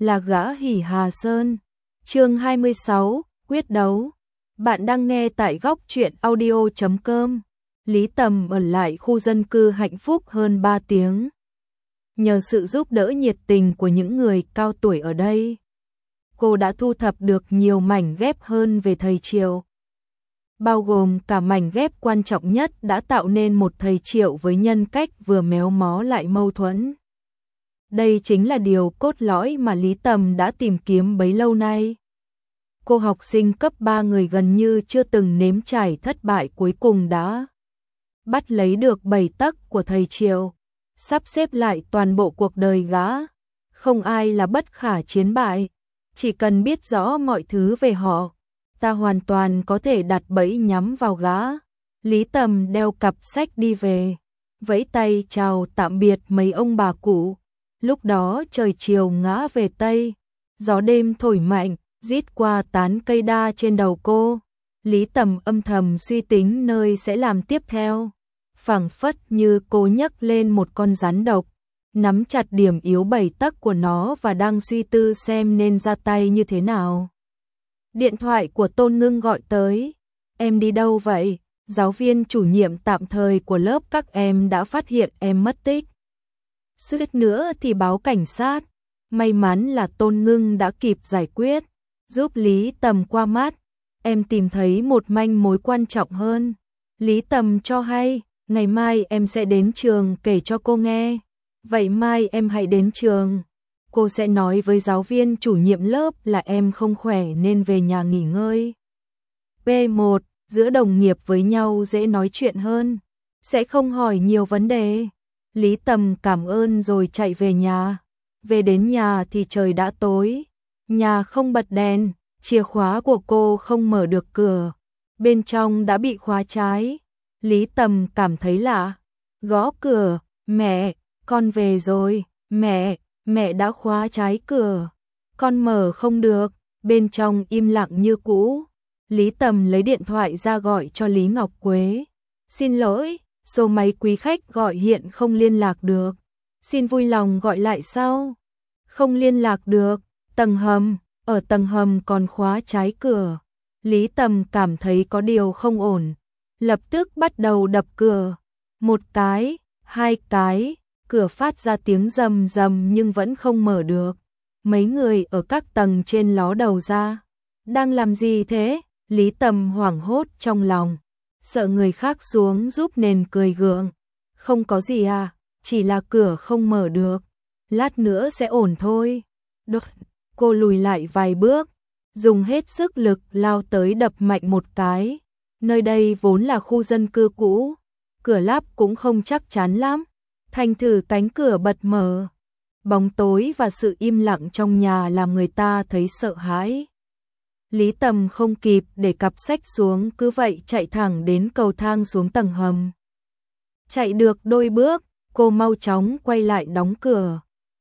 là gã Hỉ Hà Sơn. Chương 26, quyết đấu. Bạn đang nghe tại góc truyện audio.com. Lý Tầm ở lại khu dân cư hạnh phúc hơn 3 tiếng. Nhờ sự giúp đỡ nhiệt tình của những người cao tuổi ở đây, cô đã thu thập được nhiều mảnh ghép hơn về thầy Triệu. Bao gồm cả mảnh ghép quan trọng nhất đã tạo nên một thầy Triệu với nhân cách vừa méo mó lại mâu thuẫn. Đây chính là điều cốt lõi mà Lý Tầm đã tìm kiếm bấy lâu nay. Cô học sinh cấp 3 người gần như chưa từng nếm trải thất bại cuối cùng đã bắt lấy được 7 tấc của thầy Triệu, sắp xếp lại toàn bộ cuộc đời gã. Không ai là bất khả chiến bại, chỉ cần biết rõ mọi thứ về họ, ta hoàn toàn có thể đặt bẫy nhắm vào gã. Lý Tầm đeo cặp sách đi về, vẫy tay chào tạm biệt mấy ông bà cụ. Lúc đó trời chiều ngã về Tây, gió đêm thổi mạnh, rít qua tán cây đa trên đầu cô. Lý Tầm âm thầm suy tính nơi sẽ làm tiếp theo. Phảng phất như cô nhấc lên một con rắn độc, nắm chặt điểm yếu 7 tấc của nó và đang suy tư xem nên ra tay như thế nào. Điện thoại của Tôn Ngưng gọi tới. Em đi đâu vậy? Giáo viên chủ nhiệm tạm thời của lớp các em đã phát hiện em mất tích. Suýt nữa thì báo cảnh sát. May mắn là Tôn Ngưng đã kịp giải quyết, giúp Lý Tầm qua mắt. Em tìm thấy một manh mối quan trọng hơn. Lý Tầm cho hay, ngày mai em sẽ đến trường kể cho cô nghe. Vậy mai em hãy đến trường. Cô sẽ nói với giáo viên chủ nhiệm lớp là em không khỏe nên về nhà nghỉ ngơi. P1, giữa đồng nghiệp với nhau dễ nói chuyện hơn, sẽ không hỏi nhiều vấn đề. Lý Tầm cảm ơn rồi chạy về nhà. Về đến nhà thì trời đã tối, nhà không bật đèn, chìa khóa của cô không mở được cửa, bên trong đã bị khóa trái. Lý Tầm cảm thấy lạ, gõ cửa, mẹ, con về rồi, mẹ đã khóa trái cửa, con mở không được, bên trong im lặng như cũ. Lý Tầm lấy điện thoại ra gọi cho Lý Ngọc Quế. Xin lỗi, số máy quý khách gọi hiện không liên lạc được. Xin vui lòng gọi lại sau. Không liên lạc được, tầng hầm, ở tầng hầm còn khóa trái cửa. Lý Tầm cảm thấy có điều không ổn, lập tức bắt đầu đập cửa. Một cái, hai cái, cửa phát ra tiếng rầm rầm nhưng vẫn không mở được. Mấy người ở các tầng trên ló đầu ra. Đang làm gì thế? Lý Tầm hoảng hốt trong lòng, sợ người khác xuống giúp nên cười gượng. Không có gì à, chỉ là cửa không mở được, lát nữa sẽ ổn thôi. Đột, cô lùi lại vài bước, dùng hết sức lực lao tới đập mạnh một cái. Nơi đây vốn là khu dân cư cũ, cửa lắp cũng không chắc chắn lắm. Thành thử cánh cửa bật mở. Bóng tối và sự im lặng trong nhà làm người ta thấy sợ hãi. Lý Tầm không kịp để cặp sách xuống, cứ vậy chạy thẳng đến cầu thang xuống tầng hầm. Chạy được đôi bước, cô mau chóng quay lại đóng cửa.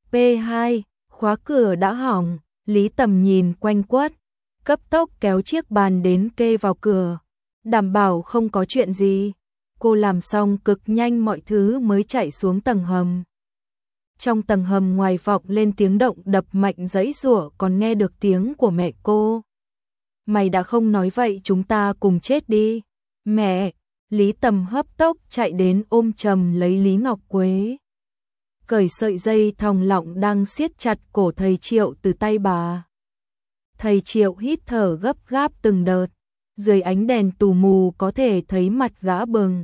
P2, khóa cửa đã hỏng. Lý Tầm nhìn quanh quất, cấp tốc kéo chiếc bàn đến kê vào cửa, đảm bảo không có chuyện gì. Cô làm xong cực nhanh mọi thứ mới chạy xuống tầng hầm. Trong tầng hầm ngoài vọng lên tiếng động đập mạnh giãy giụa, còn nghe được tiếng của mẹ cô. Mày đã không nói vậy chúng ta cùng chết đi. Mẹ! Lý Tầm hấp tốc chạy đến ôm chầm lấy Lý Ngọc Quế, cởi sợi dây thòng lọng đang siết chặt cổ thầy Triệu từ tay bà. Thầy Triệu hít thở gấp gáp từng đợt, dưới ánh đèn tù mù có thể thấy mặt gã bừng.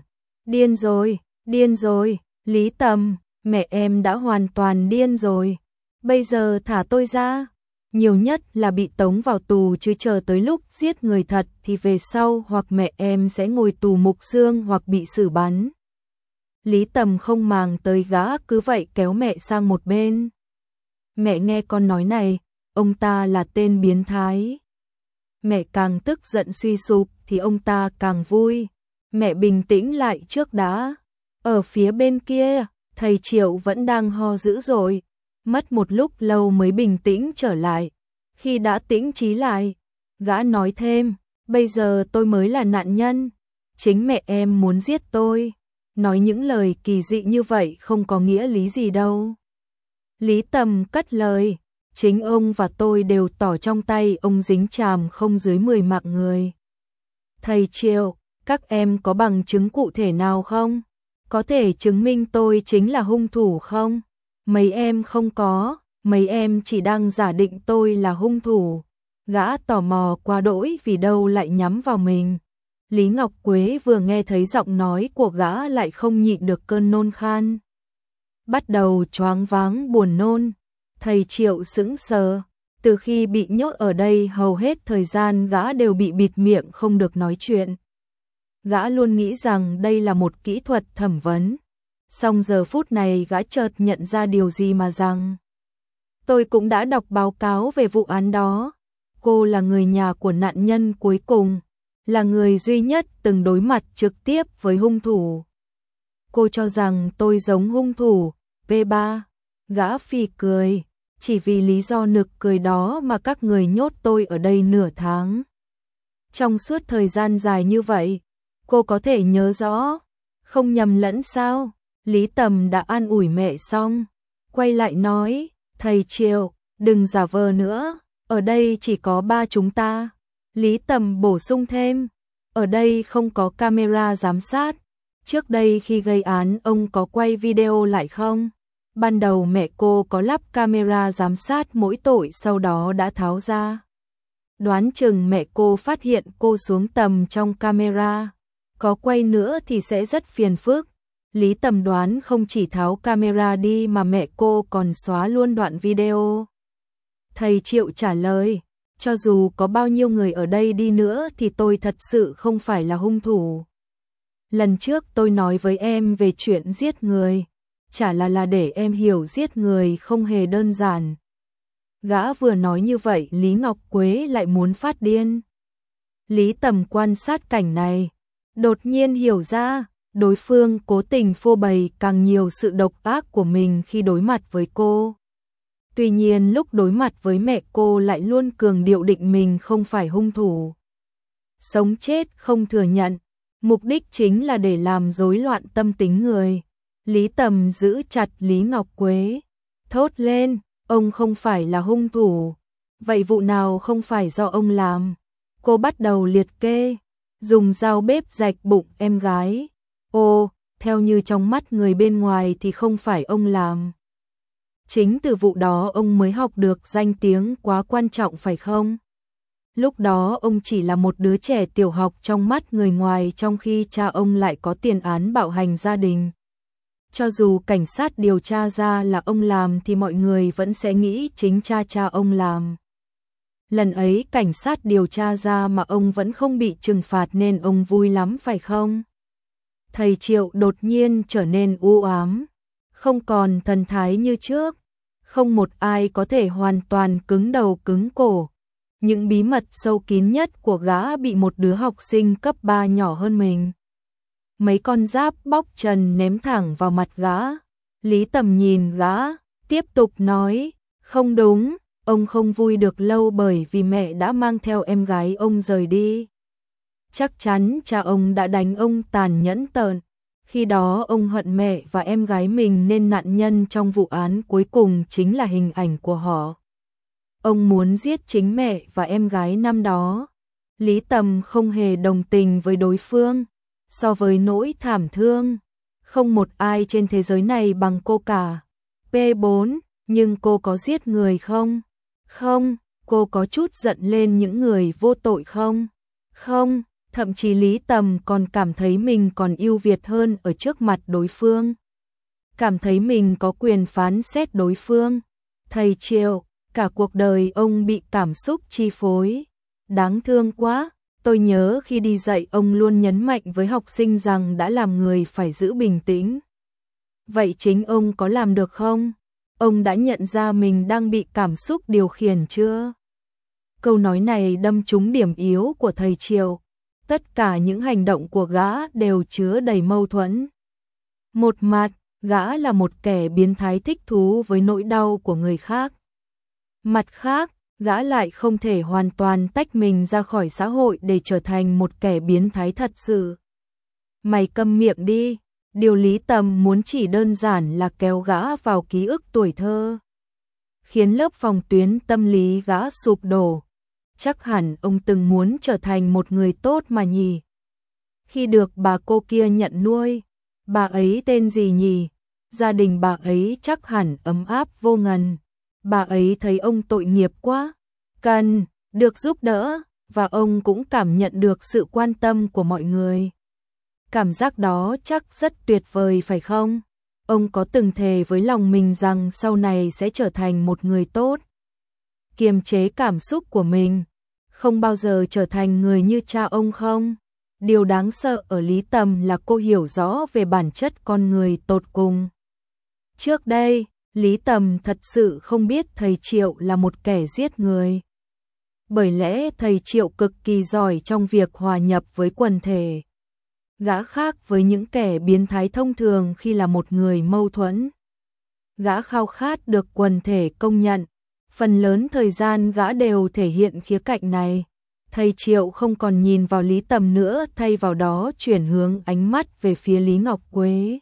Điên rồi, Lý Tầm, mẹ em đã hoàn toàn điên rồi. Bây giờ thả tôi ra, nhiều nhất là bị tống vào tù chứ chờ tới lúc giết người thật thì về sau hoặc mẹ em sẽ ngồi tù mục xương hoặc bị xử bắn. Lý Tầm không màng tới gã, cứ vậy kéo mẹ sang một bên. Mẹ nghe con nói này, ông ta là tên biến thái. Mẹ càng tức giận suy sụp thì ông ta càng vui. Mẹ bình tĩnh lại trước đã. Ở phía bên kia, thầy Triệu vẫn đang ho dữ dội, mất một lúc lâu mới bình tĩnh trở lại. Khi đã tĩnh trí lại, gã nói thêm, bây giờ tôi mới là nạn nhân, chính mẹ em muốn giết tôi. Nói những lời kỳ dị như vậy không có nghĩa lý gì đâu. Lý Tầm cất lời, Chính ông và tôi đều tỏ trong tay ông dính chàm không dưới 10 mạng người. Thầy Triệu, các em có bằng chứng cụ thể nào không? Có thể chứng minh tôi chính là hung thủ không? Mấy em không có, mấy em chỉ đang giả định tôi là hung thủ. Gã tò mò quá đỗi vì đâu lại nhắm vào mình. Lý Ngọc Quế vừa nghe thấy giọng nói của gã lại không nhịn được cơn nôn khan. Bắt đầu choáng váng buồn nôn. Thầy Triệu sững sờ. Từ khi bị nhốt ở đây hầu hết thời gian gã đều bị bịt miệng không được nói chuyện. Gã luôn nghĩ rằng đây là một kỹ thuật thẩm vấn. Song giờ phút này gã chợt nhận ra điều gì mà rằng. Tôi cũng đã đọc báo cáo về vụ án đó. Cô là người nhà của nạn nhân cuối cùng, là người duy nhất từng đối mặt trực tiếp với hung thủ. Cô cho rằng tôi giống hung thủ, P3. Gã phì cười, chỉ vì lý do nực cười đó mà các người nhốt tôi ở đây nửa tháng. Trong suốt thời gian dài như vậy, cô có thể nhớ rõ, không nhầm lẫn sao? Lý Tầm đã an ủi mẹ xong, quay lại nói, thầy Triệu, đừng giả vờ nữa, ở đây chỉ có ba chúng ta. Lý Tầm bổ sung thêm, ở đây không có camera giám sát. Trước đây khi gây án ông có quay video lại không? Ban đầu mẹ cô có lắp camera giám sát mỗi tội sau đó đã tháo ra. Đoán chừng mẹ cô phát hiện cô xuống tầm trong camera. Có quay nữa thì sẽ rất phiền phức. Lý Tầm đoán không chỉ tháo camera đi mà mẹ cô còn xóa luôn đoạn video. Thầy Triệu trả lời, cho dù có bao nhiêu người ở đây đi nữa thì tôi thật sự không phải là hung thủ. Lần trước tôi nói với em về chuyện giết người, chả là để em hiểu giết người không hề đơn giản. Gã vừa nói như vậy Lý Ngọc Quế lại muốn phát điên. Lý Tầm quan sát cảnh này, đột nhiên hiểu ra, đối phương cố tình phô bày càng nhiều sự độc ác của mình khi đối mặt với cô. Tuy nhiên lúc đối mặt với mẹ cô lại luôn cường điệu định mình không phải hung thủ. Sống chết không thừa nhận, mục đích chính là để làm rối loạn tâm tính người. Lý Tầm giữ chặt Lý Ngọc Quế, thốt lên, ông không phải là hung thủ. Vậy vụ nào không phải do ông làm? Cô bắt đầu liệt kê, dùng dao bếp rạch bụng em gái. Ô, theo như trong mắt người bên ngoài thì không phải ông làm. Chính từ vụ đó ông mới học được danh tiếng quá quan trọng phải không? Lúc đó ông chỉ là một đứa trẻ tiểu học trong mắt người ngoài trong khi cha ông lại có tiền án bạo hành gia đình. Cho dù cảnh sát điều tra ra là ông làm thì mọi người vẫn sẽ nghĩ chính cha ông làm. Lần ấy cảnh sát điều tra ra mà ông vẫn không bị trừng phạt nên ông vui lắm phải không? Thầy Triệu đột nhiên trở nên u ám, không còn thần thái như trước. Không một ai có thể hoàn toàn cứng đầu cứng cổ. Những bí mật sâu kín nhất của gã bị một đứa học sinh cấp 3 nhỏ hơn mình. Mấy con giáp bóc trần ném thẳng vào mặt gã. Lý Tầm nhìn gã, tiếp tục nói, không đúng, ông không vui được lâu bởi vì mẹ đã mang theo em gái ông rời đi. Chắc chắn cha ông đã đánh ông tàn nhẫn tợn. Khi đó ông hận mẹ và em gái mình nên nạn nhân trong vụ án cuối cùng chính là hình ảnh của họ. Ông muốn giết chính mẹ và em gái năm đó. Lý Tầm không hề đồng tình với đối phương. So với nỗi thảm thương, không một ai trên thế giới này bằng cô cả. P4, nhưng cô có giết người không? Không, cô có chút giận lên những người vô tội không? Không. Thậm chí Lý Tầm còn cảm thấy mình còn ưu việt hơn ở trước mặt đối phương. Cảm thấy mình có quyền phán xét đối phương. Thầy Triệu, cả cuộc đời ông bị cảm xúc chi phối. Đáng thương quá, tôi nhớ khi đi dạy ông luôn nhấn mạnh với học sinh rằng đã làm người phải giữ bình tĩnh. Vậy chính ông có làm được không? Ông đã nhận ra mình đang bị cảm xúc điều khiển chưa? Câu nói này đâm trúng điểm yếu của thầy Triệu. Tất cả những hành động của gã đều chứa đầy mâu thuẫn. Một mặt, gã là một kẻ biến thái thích thú với nỗi đau của người khác. Mặt khác, gã lại không thể hoàn toàn tách mình ra khỏi xã hội để trở thành một kẻ biến thái thật sự. Mày câm miệng đi, điều Lý Tầm muốn chỉ đơn giản là kéo gã vào ký ức tuổi thơ. khiến lớp phòng tuyến tâm lý gã sụp đổ. Chắc hẳn ông từng muốn trở thành một người tốt mà nhỉ. Khi được bà cô kia nhận nuôi, bà ấy tên gì nhỉ? Gia đình bà ấy chắc hẳn ấm áp vô ngần. Bà ấy thấy ông tội nghiệp quá, cần được giúp đỡ, và ông cũng cảm nhận được sự quan tâm của mọi người. Cảm giác đó chắc rất tuyệt vời phải không? Ông có từng thề với lòng mình rằng sau này sẽ trở thành một người tốt, kiềm chế cảm xúc của mình, không bao giờ trở thành người như cha ông không? Điều đáng sợ ở Lý Tầm là cô hiểu rõ về bản chất con người tột cùng. Trước đây, Lý Tầm thật sự không biết thầy Triệu là một kẻ giết người. Bởi lẽ thầy Triệu cực kỳ giỏi trong việc hòa nhập với quần thể. Gã khác với những kẻ biến thái thông thường khi là một người mâu thuẫn. Gã khao khát được quần thể công nhận. Phần lớn thời gian gã đều thể hiện khía cạnh này. Thầy Triệu không còn nhìn vào Lý Tầm nữa, thay vào đó chuyển hướng ánh mắt về phía Lý Ngọc Quế.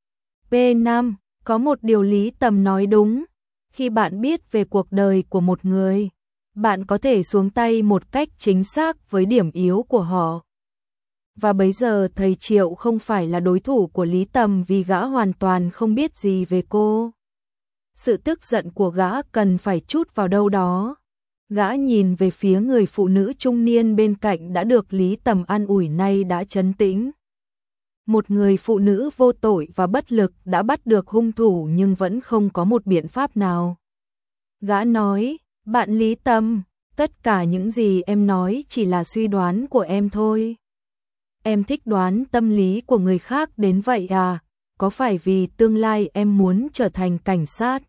P5. Có một điều Lý Tầm nói đúng. Khi bạn biết về cuộc đời của một người, bạn có thể xuống tay một cách chính xác với điểm yếu của họ. Và bây giờ thầy Triệu không phải là đối thủ của Lý Tầm vì gã hoàn toàn không biết gì về cô. Sự tức giận của gã cần phải trút vào đâu đó. Gã nhìn về phía người phụ nữ trung niên bên cạnh đã được Lý Tầm an ủi, nay đã trấn tĩnh. Một người phụ nữ vô tội và bất lực đã bắt được hung thủ nhưng vẫn không có một biện pháp nào. Gã nói, bạn Lý Tầm, tất cả những gì em nói chỉ là suy đoán của em thôi. Em thích đoán tâm lý của người khác đến vậy à? Có phải vì tương lai em muốn trở thành cảnh sát?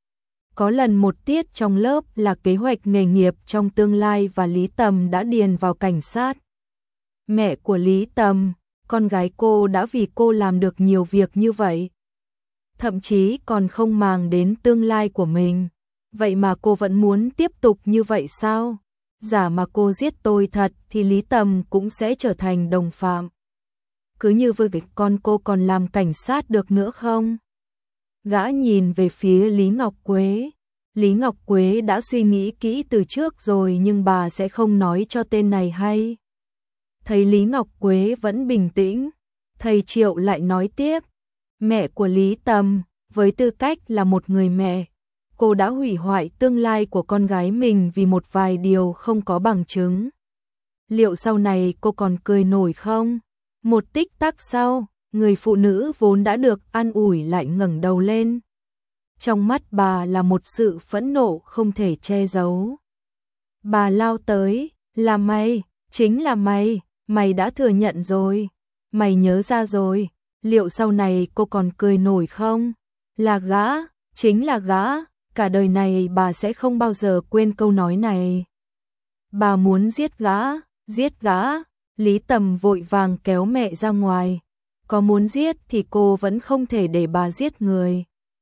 Có lần một tiết trong lớp là kế hoạch nghề nghiệp trong tương lai và Lý Tầm đã điền vào cảnh sát. Mẹ của Lý Tầm, con gái cô đã vì cô làm được nhiều việc như vậy. Thậm chí còn không màng đến tương lai của mình. Vậy mà cô vẫn muốn tiếp tục như vậy sao? Giả mà cô giết tôi thật thì Lý Tầm cũng sẽ trở thành đồng phạm. Cứ như với con cô còn làm cảnh sát được nữa không? Gã nhìn về phía Lý Ngọc Quế. Lý Ngọc Quế đã suy nghĩ kỹ từ trước rồi nhưng bà sẽ không nói cho tên này hay. Thấy Lý Ngọc Quế vẫn bình tĩnh, thầy Triệu lại nói tiếp. Mẹ của Lý Tầm, với tư cách là một người mẹ, cô đã hủy hoại tương lai của con gái mình vì một vài điều không có bằng chứng. Liệu sau này cô còn cười nổi không? Một tích tắc sau, người phụ nữ vốn đã được an ủi lại ngẩng đầu lên. Trong mắt bà là một sự phẫn nộ không thể che giấu. Bà lao tới, là mày, chính là mày, mày đã thừa nhận rồi, mày nhớ ra rồi, liệu sau này cô còn cười nổi không? Là gã, chính là gã, cả đời này bà sẽ không bao giờ quên câu nói này. Bà muốn giết gã, giết gã. Lý Tầm vội vàng kéo mẹ ra ngoài. Có muốn giết thì cô vẫn không thể để bà giết người.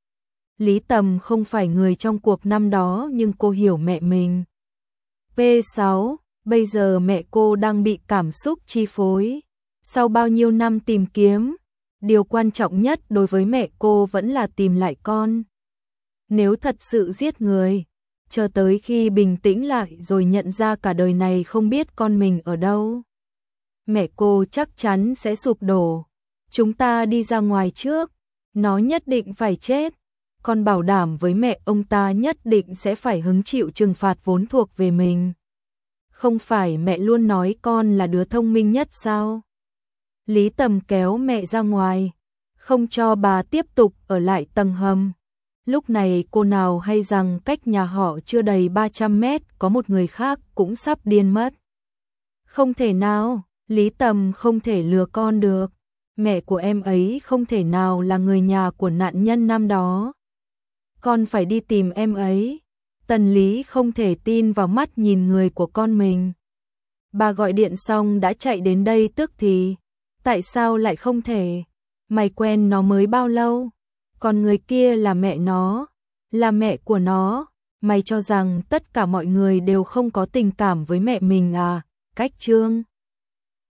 Lý Tầm không phải người trong cuộc năm đó nhưng cô hiểu mẹ mình. P6. Bây giờ mẹ cô đang bị cảm xúc chi phối. Sau bao nhiêu năm tìm kiếm, điều quan trọng nhất đối với mẹ cô vẫn là tìm lại con. Nếu thật sự giết người, chờ tới khi bình tĩnh lại rồi nhận ra cả đời này không biết con mình ở đâu, mẹ cô chắc chắn sẽ sụp đổ. Chúng ta đi ra ngoài trước, nó nhất định phải chết. Con bảo đảm với mẹ ông ta nhất định sẽ phải hứng chịu trừng phạt vốn thuộc về mình. Không phải mẹ luôn nói con là đứa thông minh nhất sao? Lý Tầm kéo mẹ ra ngoài, không cho bà tiếp tục ở lại tầng hầm. Lúc này cô nào hay rằng cách nhà họ chưa đầy 300 mét có một người khác cũng sắp điên mất. Không thể nào, Lý Tầm không thể lừa con được. Mẹ của em ấy không thể nào là người nhà của nạn nhân năm đó. Con phải đi tìm em ấy. Tần Lý không thể tin vào mắt nhìn người của con mình. Bà gọi điện xong đã chạy đến đây tức thì. Tại sao lại không thể? Mày quen nó mới bao lâu? Còn người kia là mẹ nó, là mẹ của nó. Mày cho rằng tất cả mọi người đều không có tình cảm với mẹ mình à? Cách Trương